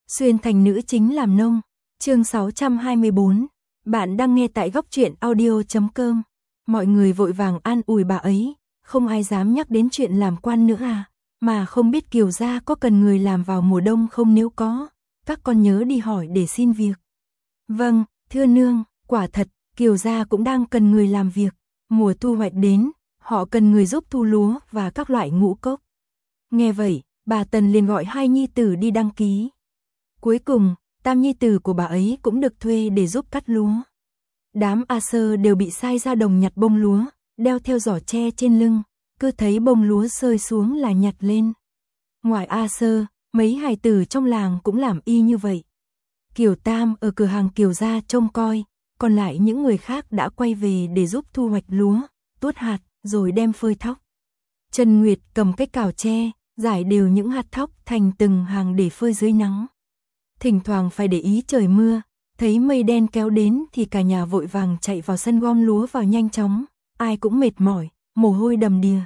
Xuyên thành nữ chính làm nông. Chương 624. Bạn đang nghe tại góc truyện audio.com. Mọi người vội vàng an ủi bà ấy, không ai dám nhắc đến chuyện làm quan nữa à, mà không biết Kiều gia có cần người làm vào mùa đông không, nếu có, các con nhớ đi hỏi để xin việc. Vâng, thưa nương, quả thật, Kiều gia cũng đang cần người làm việc, mùa thu hoạch đến, họ cần người giúp thu lúa và các loại ngũ cốc. Nghe vậy, bà Tần liền gọi hai nhi tử đi đăng ký. Cuối cùng, tam nhi tử của bà ấy cũng được thuê để giúp cắt lúa. Đám A Sơ đều bị sai ra đồng nhặt bông lúa, đeo theo giỏ tre trên lưng, cứ thấy bông lúa rơi xuống là nhặt lên. Ngoài A Sơ, mấy hài tử trong làng cũng làm y như vậy. Kiều Tam ở cửa hàng Kiều gia trông coi, còn lại những người khác đã quay về để giúp thu hoạch lúa, tuốt hạt, rồi đem phơi thóc. Trần Nguyệt cầm cái cào tre, rải đều những hạt thóc thành từng hàng để phơi dưới nắng. Thỉnh thoảng phải để ý trời mưa, thấy mây đen kéo đến thì cả nhà vội vàng chạy vào sân gom lúa vào nhanh chóng, ai cũng mệt mỏi, mồ hôi đầm đìa.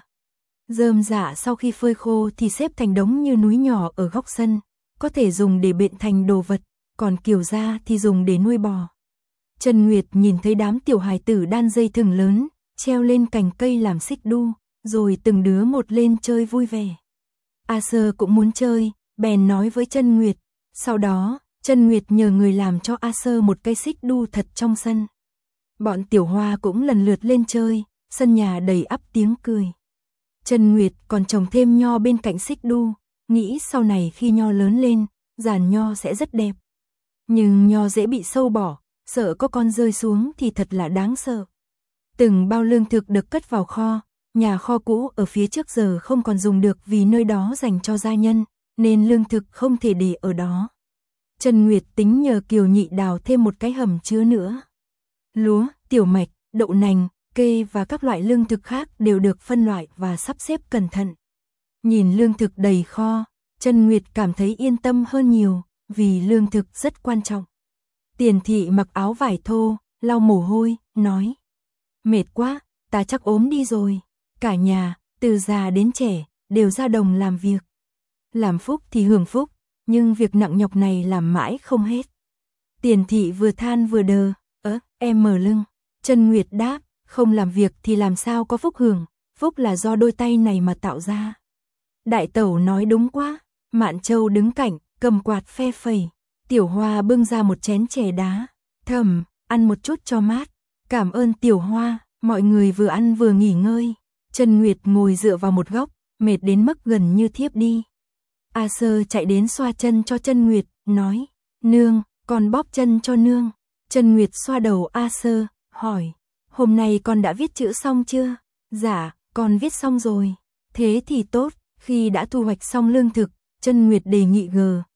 Rơm rạ sau khi phơi khô thì xếp thành đống như núi nhỏ ở góc sân, có thể dùng để bện thành đồ vật, còn Kiều gia thì dùng để nuôi bò. Trần Nguyệt nhìn thấy đám tiểu hài tử đan dây thừng lớn, treo lên cành cây làm xích đu, rồi từng đứa một lên chơi vui vẻ. A Sơ cũng muốn chơi, bèn nói với Trần Nguyệt. Sau đó, Trần Nguyệt nhờ người làm cho A Sơ một cây xích đu thật trong sân. Bọn tiểu hoa cũng lần lượt lên chơi, sân nhà đầy ắp tiếng cười. Trần Nguyệt còn trồng thêm nho bên cạnh xích đu, nghĩ sau này khi nho lớn lên, giàn nho sẽ rất đẹp. Nhưng nho dễ bị sâu bọ, sợ có con rơi xuống thì thật là đáng sợ. Từng bao lương thực được cất vào kho, nhà kho cũ ở phía trước giờ không còn dùng được vì nơi đó dành cho gia nhân, nên lương thực không thể để ở đó. Trần Nguyệt tính nhờ Kiều Nhị đào thêm một cái hầm chứa nữa. Lúa, tiểu mạch, đậu nành, kê và các loại lương thực khác đều được phân loại và sắp xếp cẩn thận. Nhìn lương thực đầy kho, Trần Nguyệt cảm thấy yên tâm hơn nhiều, vì lương thực rất quan trọng. Tiền thị mặc áo vải thô, lau mồ hôi, nói: mệt quá, ta chắc ốm đi rồi. Cả nhà, từ già đến trẻ, đều ra đồng làm việc. Làm phúc thì hưởng phúc, nhưng việc nặng nhọc này làm mãi không hết. Tiền thị vừa than vừa đờ, em mở lưng. Trần Nguyệt đáp, không làm việc thì làm sao có phúc hưởng, phúc là do đôi tay này mà tạo ra. Đại tẩu nói đúng quá. Mạn Châu đứng cạnh, cầm quạt phe phẩy. Tiểu Hoa bưng ra một chén chè đá. Thầm, ăn một chút cho mát. Cảm ơn Tiểu Hoa. Mọi người vừa ăn vừa nghỉ ngơi. Trần Nguyệt ngồi dựa vào một góc, mệt đến mức gần như thiếp đi. A Sơ chạy đến xoa chân cho Trần Nguyệt, nói: nương, con bóp chân cho nương. Trần Nguyệt xoa đầu A Sơ, hỏi: hôm nay con đã viết chữ xong chưa? Dạ, con viết xong rồi. Thế thì tốt. Khi đã thu hoạch xong lương thực, Trần Nguyệt đề nghị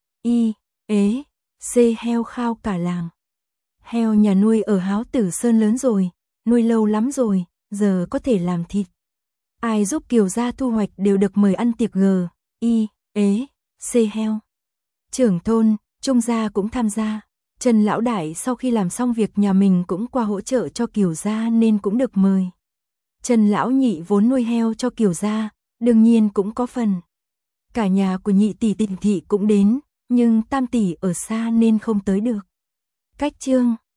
C heo khao cả làng. Heo nhà nuôi ở Háo Tử Sơn lớn rồi, nuôi lâu lắm rồi, giờ có thể làm thịt. Ai giúp Kiều gia thu hoạch đều được mời ăn tiệc C heo. Trưởng thôn, Trung gia cũng tham gia. Trần lão đại sau khi làm xong việc nhà mình cũng qua hỗ trợ cho Kiều gia nên cũng được mời. Trần lão nhị vốn nuôi heo cho Kiều gia, đương nhiên cũng có phần. Cả nhà của nhị tỷ Tịnh thị cũng đến, nhưng tam tỷ ở xa nên không tới được. Cách chương